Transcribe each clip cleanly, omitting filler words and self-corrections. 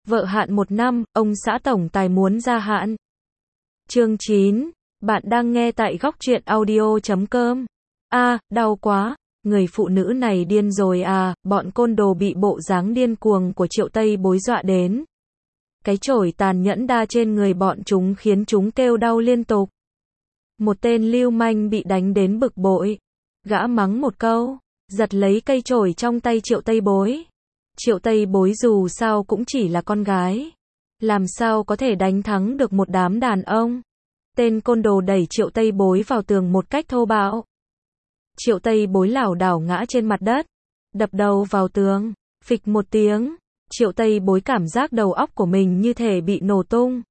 Vợ hạn 1 năm, ông xã tổng tài muốn gia hạn. Chương 9. Bạn đang nghe tại góc truyện audio.com. Đau quá. Người phụ nữ này điên rồi à, bọn côn đồ bị bộ dáng điên cuồng của Triệu Tây Bối dọa đến. Cái chổi tàn nhẫn đa trên người bọn chúng khiến chúng kêu đau liên tục. Một tên lưu manh bị đánh đến bực bội. Gã mắng một câu, giật lấy cây chổi trong tay Triệu Tây Bối. Triệu Tây Bối dù sao cũng chỉ là con gái. Làm sao có thể đánh thắng được một đám đàn ông. Tên côn đồ đẩy Triệu Tây Bối vào tường một cách thô bạo. Triệu Tây Bối lảo đảo ngã trên mặt đất, đập đầu vào tường, phịch một tiếng. Triệu Tây Bối cảm giác đầu óc của mình như thể bị nổ tung.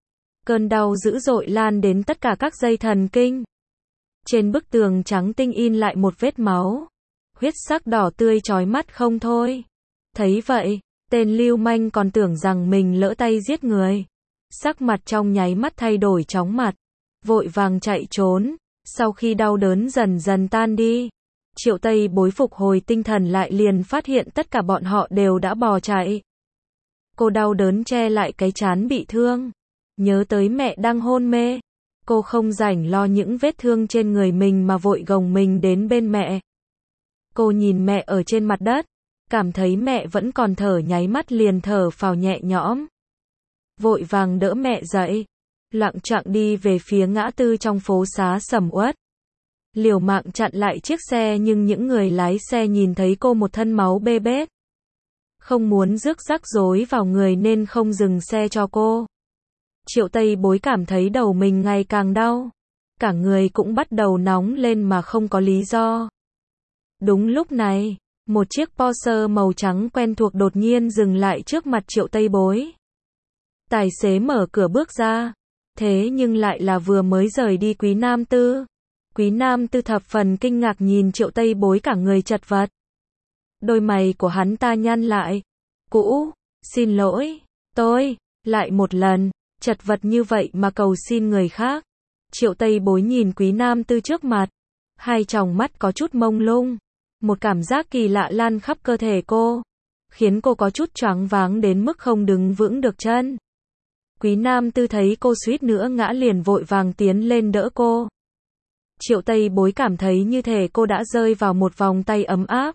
Cơn đau dữ dội lan đến tất cả các dây thần kinh. Trên bức tường trắng tinh in lại một vết máu. Huyết sắc đỏ tươi chói mắt không thôi. Thấy vậy, tên lưu manh còn tưởng rằng mình lỡ tay giết người. Sắc mặt trong nháy mắt thay đổi chóng mặt. Vội vàng chạy trốn. Sau khi đau đớn dần dần tan đi, Triệu Tây Bối phục hồi tinh thần lại liền phát hiện tất cả bọn họ đều đã bỏ chạy. Cô đau đớn che lại cái trán bị thương. Nhớ tới mẹ đang hôn mê. Cô không rảnh lo những vết thương trên người mình mà vội gồng mình đến bên mẹ. Cô nhìn mẹ ở trên mặt đất. Cảm thấy mẹ vẫn còn thở, nháy mắt liền thở phào nhẹ nhõm. Vội vàng đỡ mẹ dậy. Lặng chặng đi về phía ngã tư trong phố xá sầm uất. Liều mạng chặn lại chiếc xe nhưng những người lái xe nhìn thấy cô một thân máu bê bết. Không muốn rước rắc rối vào người nên không dừng xe cho cô. Triệu Tây Bối cảm thấy đầu mình ngày càng đau. Cả người cũng bắt đầu nóng lên mà không có lý do. Đúng lúc này, một chiếc Porsche màu trắng quen thuộc đột nhiên dừng lại trước mặt Triệu Tây Bối. Tài xế mở cửa bước ra. Thế nhưng lại là vừa mới rời đi Quý Nam Tư. Quý Nam Tư thập phần kinh ngạc nhìn Triệu Tây Bối cả người chật vật. Đôi mày của hắn ta nhăn lại. Xin lỗi, tôi, lại một lần, chật vật như vậy mà cầu xin người khác. Triệu Tây Bối nhìn Quý Nam Tư trước mặt. Hai tròng mắt có chút mông lung. Một cảm giác kỳ lạ lan khắp cơ thể cô. Khiến cô có chút choáng váng đến mức không đứng vững được chân. Quý Nam Tư thấy cô suýt nữa ngã liền vội vàng tiến lên đỡ cô. Triệu Tây Bối cảm thấy như thể cô đã rơi vào một vòng tay ấm áp.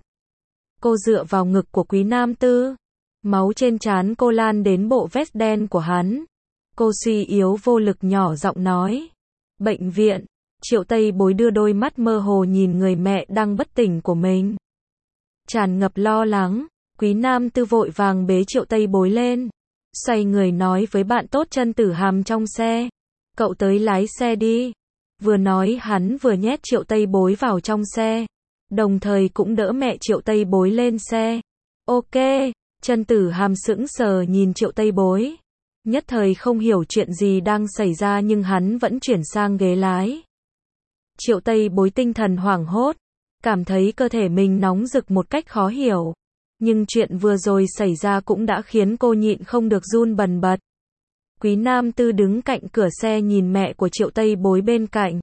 Cô dựa vào ngực của Quý Nam Tư. Máu trên trán cô lan đến bộ vest đen của hắn. Cô suy yếu vô lực nhỏ giọng nói. Bệnh viện. Triệu Tây Bối đưa đôi mắt mơ hồ nhìn người mẹ đang bất tỉnh của mình. Tràn ngập lo lắng, Quý Nam Tư vội vàng bế Triệu Tây Bối lên. Xoay người nói với bạn tốt Trân Tử Hàm trong xe. Cậu tới lái xe đi. Vừa nói hắn vừa nhét Triệu Tây Bối vào trong xe. Đồng thời cũng đỡ mẹ Triệu Tây Bối lên xe. Ok. Trân Tử Hàm sững sờ nhìn Triệu Tây Bối. Nhất thời không hiểu chuyện gì đang xảy ra nhưng hắn vẫn chuyển sang ghế lái. Triệu Tây Bối tinh thần hoảng hốt. Cảm thấy cơ thể mình nóng rực một cách khó hiểu. Nhưng chuyện vừa rồi xảy ra cũng đã khiến cô nhịn không được run bần bật. Quý Nam Tư đứng cạnh cửa xe nhìn mẹ của Triệu Tây Bối bên cạnh.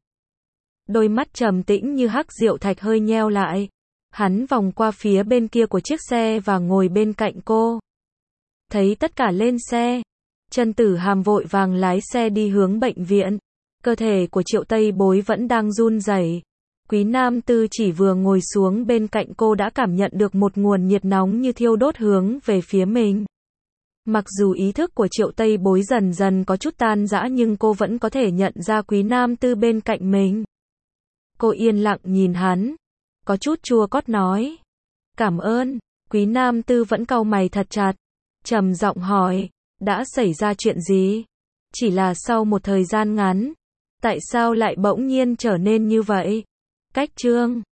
Đôi mắt trầm tĩnh như hắc rượu thạch hơi nheo lại. Hắn vòng qua phía bên kia của chiếc xe và ngồi bên cạnh cô. Thấy tất cả lên xe. Trân Tử Hàm vội vàng lái xe đi hướng bệnh viện. Cơ thể của Triệu Tây Bối vẫn đang run rẩy. Quý Nam Tư chỉ vừa ngồi xuống bên cạnh cô đã cảm nhận được một nguồn nhiệt nóng như thiêu đốt hướng về phía mình. Mặc dù ý thức của Triệu Tây Bối dần dần có chút tan rã nhưng cô vẫn có thể nhận ra Quý Nam Tư bên cạnh mình. Cô yên lặng nhìn hắn. Có chút chua cót nói. Cảm ơn. Quý Nam Tư vẫn cau mày thật chặt. Trầm giọng hỏi. Đã xảy ra chuyện gì? Chỉ là sau một thời gian ngắn. Tại sao lại bỗng nhiên trở nên như vậy? Cách chương